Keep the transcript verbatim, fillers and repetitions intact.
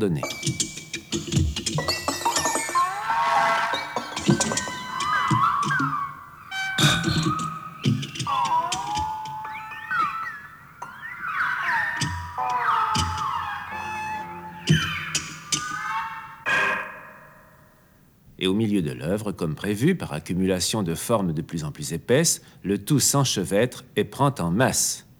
donné. Et au milieu de l'œuvre, comme prévu, par accumulation de formes de plus en plus épaisses, le tout s'enchevêtre et prend en masse.